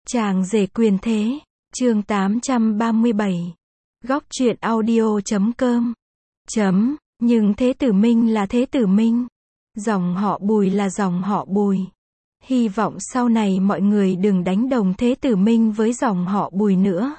Chàng rể quyền thế, chương 837. Góc truyện audio.com. Nhưng Thế Tử Minh là Thế Tử Minh. Dòng họ Bùi là dòng họ Bùi. Hy vọng sau này mọi người đừng đánh đồng Thế Tử Minh với dòng họ Bùi nữa.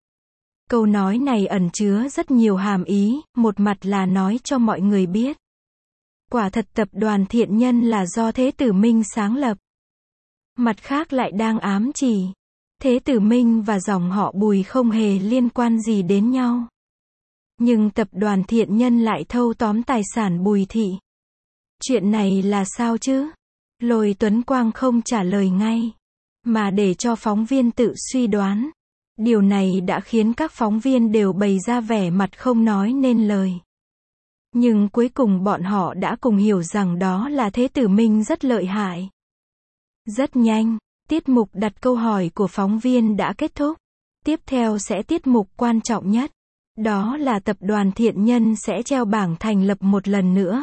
Câu nói này ẩn chứa rất nhiều hàm ý, một mặt là nói cho mọi người biết. Quả thật tập đoàn Thiện Nhân là do Thế Tử Minh sáng lập. Mặt khác lại đang ám chỉ, Thế Tử Minh và dòng họ Bùi không hề liên quan gì đến nhau. Nhưng tập đoàn Thiện Nhân lại thâu tóm tài sản Bùi thị. Chuyện này là sao chứ? Lôi Tuấn Quang không trả lời ngay, mà để cho phóng viên tự suy đoán. Điều này đã khiến các phóng viên đều bày ra vẻ mặt không nói nên lời. Nhưng cuối cùng bọn họ đã cùng hiểu rằng đó là Thế Tử Minh rất lợi hại. Rất nhanh, tiết mục đặt câu hỏi của phóng viên đã kết thúc. Tiếp theo sẽ tiết mục quan trọng nhất. Đó là tập đoàn Thiện Nhân sẽ treo bảng thành lập một lần nữa.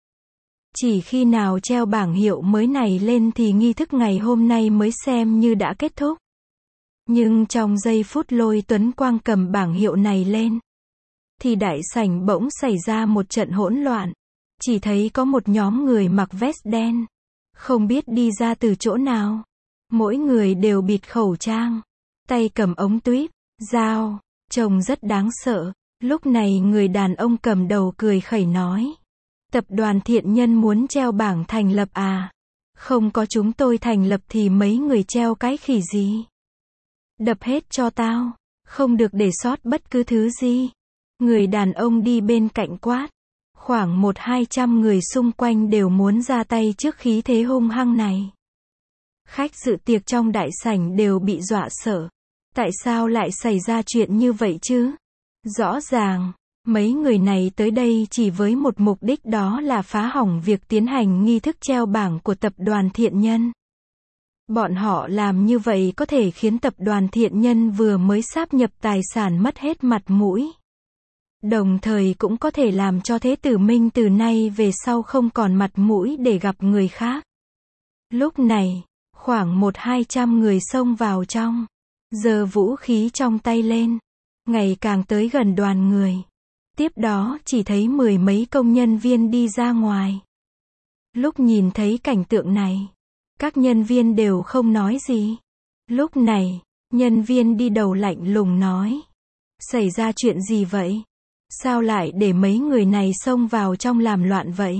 Chỉ khi nào treo bảng hiệu mới này lên thì nghi thức ngày hôm nay mới xem như đã kết thúc. Nhưng trong giây phút Lôi Tuấn Quang cầm bảng hiệu này lên, thì đại sảnh bỗng xảy ra một trận hỗn loạn. Chỉ thấy có một nhóm người mặc vest đen, không biết đi ra từ chỗ nào. Mỗi người đều bịt khẩu trang, tay cầm ống tuýp, dao, trông rất đáng sợ. Lúc này người đàn ông cầm đầu cười khẩy nói: Tập đoàn Thiện Nhân muốn treo bảng thành lập à? Không có chúng tôi thành lập thì mấy người treo cái khỉ gì? Đập hết cho tao, không được để sót bất cứ thứ gì. Người đàn ông đi bên cạnh quát. Khoảng 100-200 người xung quanh đều muốn ra tay trước khí thế hung hăng này. Khách dự tiệc trong đại sảnh đều bị dọa sợ. Tại sao lại xảy ra chuyện như vậy chứ? Rõ ràng, mấy người này tới đây chỉ với một mục đích, đó là phá hỏng việc tiến hành nghi thức treo bảng của tập đoàn Thiện Nhân. Bọn họ làm như vậy có thể khiến tập đoàn Thiện Nhân vừa mới sáp nhập tài sản mất hết mặt mũi. Đồng thời cũng có thể làm cho Thế Tử Minh từ nay về sau không còn mặt mũi để gặp người khác. Lúc này, khoảng 100-200 người xông vào trong, giơ vũ khí trong tay lên, ngày càng tới gần đoàn người. Tiếp đó chỉ thấy 10 mấy công nhân viên đi ra ngoài. Lúc nhìn thấy cảnh tượng này, các nhân viên đều không nói gì. Lúc này, nhân viên đi đầu lạnh lùng nói: Xảy ra chuyện gì vậy? Sao lại để mấy người này xông vào trong làm loạn vậy?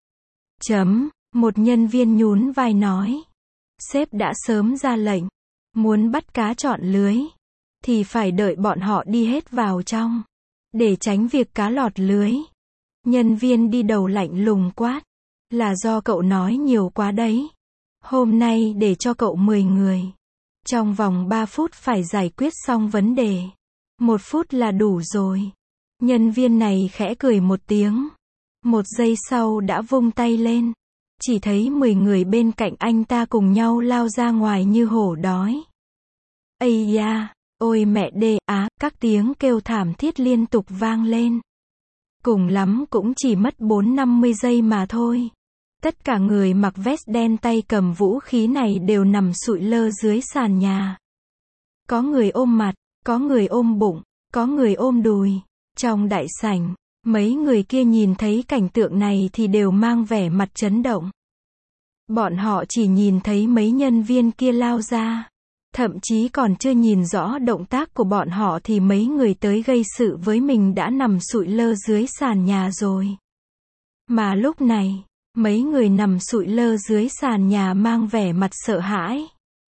Một nhân viên nhún vai nói: Sếp đã sớm ra lệnh, muốn bắt cá chọn lưới, thì phải đợi bọn họ đi hết vào trong, để tránh việc cá lọt lưới. Nhân viên đi đầu lạnh lùng quát: Là do cậu nói nhiều quá đấy. Hôm nay để cho cậu 10 người. Trong vòng 3 phút phải giải quyết xong vấn đề. 1 phút là đủ rồi. Nhân viên này khẽ cười một tiếng. 1 giây sau đã vung tay lên. Chỉ thấy 10 người bên cạnh anh ta cùng nhau lao ra ngoài như hổ đói. Ây da, ôi mẹ đê á, các tiếng kêu thảm thiết liên tục vang lên. Cùng lắm cũng chỉ mất 40-50 giây mà thôi. Tất cả người mặc vest đen tay cầm vũ khí này đều nằm sụi lơ dưới sàn nhà. Có người ôm mặt, có người ôm bụng, có người ôm đùi. Trong đại sảnh, mấy người kia nhìn thấy cảnh tượng này thì đều mang vẻ mặt chấn động. Bọn họ chỉ nhìn thấy mấy nhân viên kia lao ra. Thậm chí còn chưa nhìn rõ động tác của bọn họ thì mấy người tới gây sự với mình đã nằm sụi lơ dưới sàn nhà rồi. Mà lúc này, mấy người nằm sụi lơ dưới sàn nhà mang vẻ mặt sợ hãi.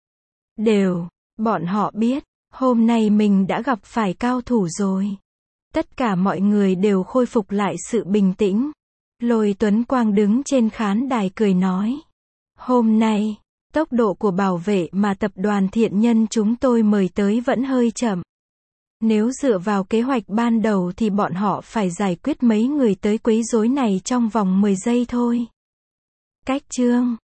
Bọn họ biết, hôm nay mình đã gặp phải cao thủ rồi. Tất cả mọi người đều khôi phục lại sự bình tĩnh. Lôi Tuấn Quang đứng trên khán đài cười nói: Hôm nay, tốc độ của bảo vệ mà tập đoàn Thiện Nhân chúng tôi mời tới vẫn hơi chậm. Nếu dựa vào kế hoạch ban đầu thì bọn họ phải giải quyết mấy người tới quấy rối này trong vòng 10 giây thôi. Cách chương